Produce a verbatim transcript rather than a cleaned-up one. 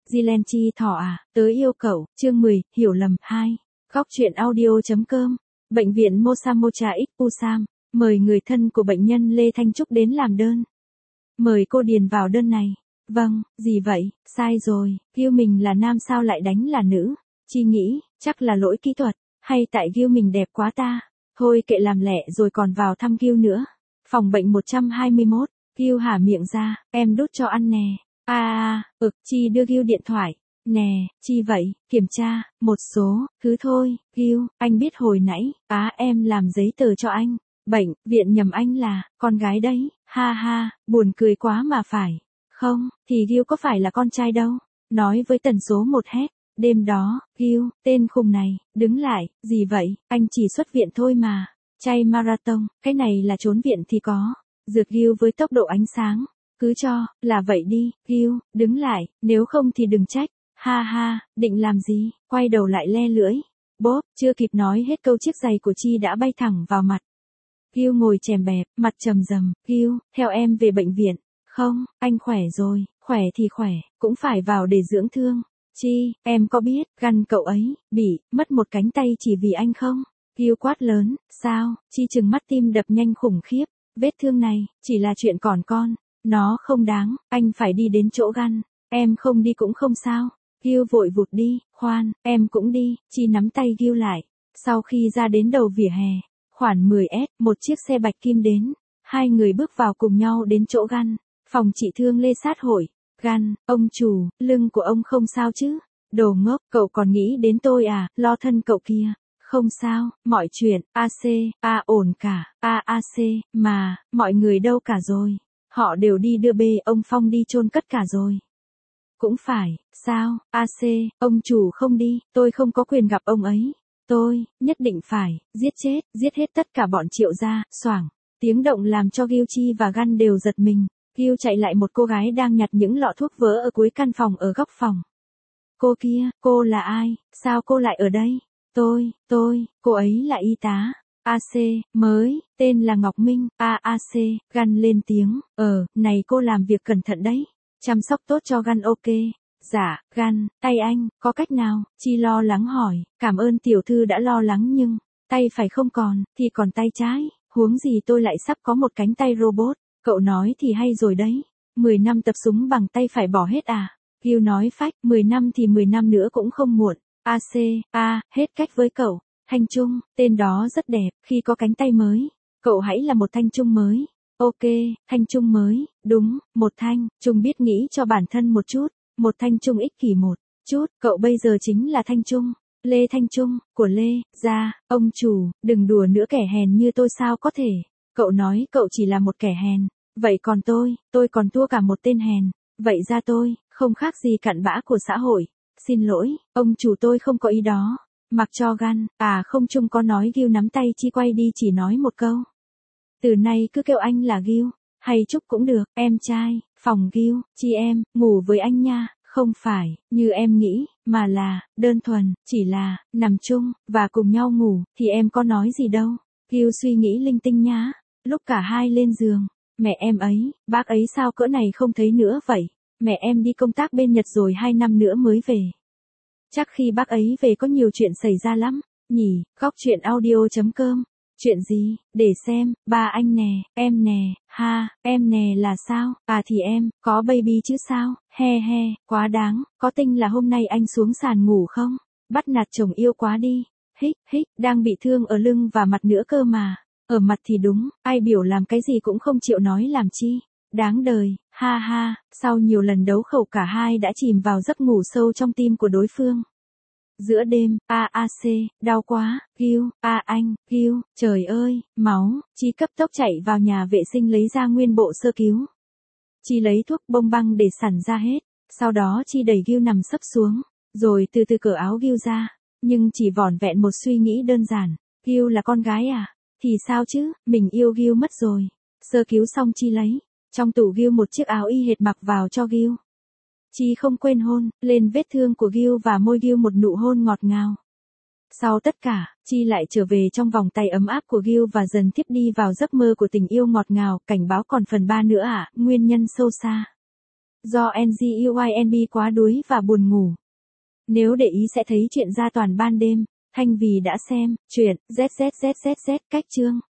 Gilen Chi Thỏ à, tớ yêu cậu, chương mười, hiểu lầm, hai. Góc truyện audio.com. Bệnh viện Mosamocha Ipusam, mời người thân của bệnh nhân Lê Thanh Trúc đến làm đơn. Mời cô điền vào đơn này. Vâng, gì vậy, sai rồi, Gil mình là nam sao lại đánh là nữ. Chi nghĩ, chắc là lỗi kỹ thuật, hay tại Gil mình đẹp quá ta. Thôi kệ làm lẹ rồi còn vào thăm Gil nữa. Phòng bệnh một trăm hai mươi mốt, Gil hả miệng ra, em đút cho ăn nè. À à, ực, Chi đưa Gil điện thoại. Nè, Chi vậy, kiểm tra, một số, thứ thôi, Gil, anh biết hồi nãy, á em làm giấy tờ cho anh. Bệnh, viện nhầm anh là, con gái đấy, ha ha, buồn cười quá mà phải. Không, thì Gil có phải là con trai đâu. Nói với tần số một hét. Đêm đó, Gil, tên khùng này, đứng lại, gì vậy, anh chỉ xuất viện thôi mà. Chay marathon, cái này là trốn viện thì có. Dược Gil với tốc độ ánh sáng. Cứ cho, là vậy đi, Gil, đứng lại, nếu không thì đừng trách. Ha ha, định làm gì, quay đầu lại le lưỡi. Bốp, chưa kịp nói hết câu chiếc giày của Chi đã bay thẳng vào mặt. Gil ngồi chèm bẹp, mặt trầm rầm, Gil, theo em về bệnh viện. Không, anh khỏe rồi, khỏe thì khỏe, cũng phải vào để dưỡng thương. Chi, em có biết, gan cậu ấy, bị, mất một cánh tay chỉ vì anh không? Gil quát lớn, sao, Chi chừng mắt tim đập nhanh khủng khiếp, vết thương này, chỉ là chuyện còn con, nó không đáng, anh phải đi đến chỗ gan, em không đi cũng không sao. Gil vội vụt đi, khoan, em cũng đi, Chi nắm tay Gil lại, sau khi ra đến đầu vỉa hè, khoảng mười mét, một chiếc xe bạch kim đến, hai người bước vào cùng nhau đến chỗ gan, phòng trị thương Lê Sát Hội. Gan, ông chủ, lưng của ông không sao chứ? Đồ ngốc, cậu còn nghĩ đến tôi à, lo thân cậu kia. Không sao, mọi chuyện, a xê, a ổn cả, a a xê, mà, mọi người đâu cả rồi? Họ đều đi đưa bê ông Phong đi chôn cất cả rồi. Cũng phải, sao, a xê, ông chủ không đi, tôi không có quyền gặp ông ấy. Tôi, nhất định phải, giết chết, giết hết tất cả bọn Triệu gia, xoảng. Tiếng động làm cho Gil Chi và Gan đều giật mình. Gil chạy lại một cô gái đang nhặt những lọ thuốc vỡ ở cuối căn phòng ở góc phòng. Cô kia, cô là ai, sao cô lại ở đây? Tôi, tôi, cô ấy là y tá. a xê, mới, tên là Ngọc Minh. A a xê, Gan lên tiếng, ờ, này cô làm việc cẩn thận đấy. Chăm sóc tốt cho Gan ok. Dạ, Gan, tay anh, có cách nào? Chi lo lắng hỏi, cảm ơn tiểu thư đã lo lắng nhưng, tay phải không còn, thì còn tay trái, huống gì tôi lại sắp có một cánh tay robot. Cậu nói thì hay rồi đấy, mười năm tập súng bằng tay phải bỏ hết à? Gil nói phách, mười năm thì mười năm nữa cũng không muộn. a xê, a, hết cách với cậu. Thanh Trung, tên đó rất đẹp, khi có cánh tay mới, cậu hãy là một Thanh Trung mới. Ok, Thanh Trung mới, đúng, một Thanh, Trung biết nghĩ cho bản thân một chút, một Thanh Trung ích kỷ một chút, cậu bây giờ chính là Thanh Trung. Lê Thanh Trung, của Lê, gia, ông chủ, đừng đùa nữa kẻ hèn như tôi sao có thể. Cậu nói cậu chỉ là một kẻ hèn, vậy còn tôi, tôi còn thua cả một tên hèn, vậy ra tôi, không khác gì cặn bã của xã hội. Xin lỗi, ông chủ tôi không có ý đó. Mặc cho Gan, à không Trung có nói Gil nắm tay Chi quay đi chỉ nói một câu. Từ nay cứ kêu anh là Gil, hay Trúc cũng được, em trai, phòng Gil, Chi em, ngủ với anh nha, không phải, như em nghĩ, mà là, đơn thuần, chỉ là, nằm chung, và cùng nhau ngủ, thì em có nói gì đâu. Gil suy nghĩ linh tinh nhá. Lúc cả hai lên giường, mẹ em ấy, bác ấy sao cỡ này không thấy nữa vậy? Mẹ em đi công tác bên Nhật rồi hai năm nữa mới về. Chắc khi bác ấy về có nhiều chuyện xảy ra lắm, nhỉ, góc truyện audio.com. Chuyện gì, để xem, ba anh nè, em nè, ha, em nè là sao, à thì em, có baby chứ sao, he he, quá đáng, có tin là hôm nay anh xuống sàn ngủ không? Bắt nạt chồng yêu quá đi, hích, hích, đang bị thương ở lưng và mặt nữa cơ mà. Ở mặt thì đúng, ai biểu làm cái gì cũng không chịu nói làm chi. Đáng đời, ha ha, sau nhiều lần đấu khẩu cả hai đã chìm vào giấc ngủ sâu trong tim của đối phương. Giữa đêm, a a xê, đau quá, Gil, a anh, Gil, trời ơi, máu, Chi cấp tốc chạy vào nhà vệ sinh lấy ra nguyên bộ sơ cứu. Chi lấy thuốc bông băng để sẵn ra hết, sau đó Chi đẩy Gil nằm sấp xuống, rồi từ từ cởi áo Gil ra, nhưng chỉ vỏn vẹn một suy nghĩ đơn giản, Gil là con gái à? Thì sao chứ, mình yêu Gil mất rồi. Sơ cứu xong Chi lấy trong tủ Gil một chiếc áo y hệt mặc vào cho Gil. Chi không quên hôn lên vết thương của Gil và môi Gil một nụ hôn ngọt ngào. Sau tất cả, Chi lại trở về trong vòng tay ấm áp của Gil và dần thiếp đi vào giấc mơ của tình yêu ngọt ngào. Cảnh báo còn phần ba nữa ạ, à, nguyên nhân sâu xa. Do Nguyenb quá đuối và buồn ngủ. Nếu để ý sẽ thấy chuyện ra toàn ban đêm, Thanh Vì đã xem, chuyện, zzzzz cách chương.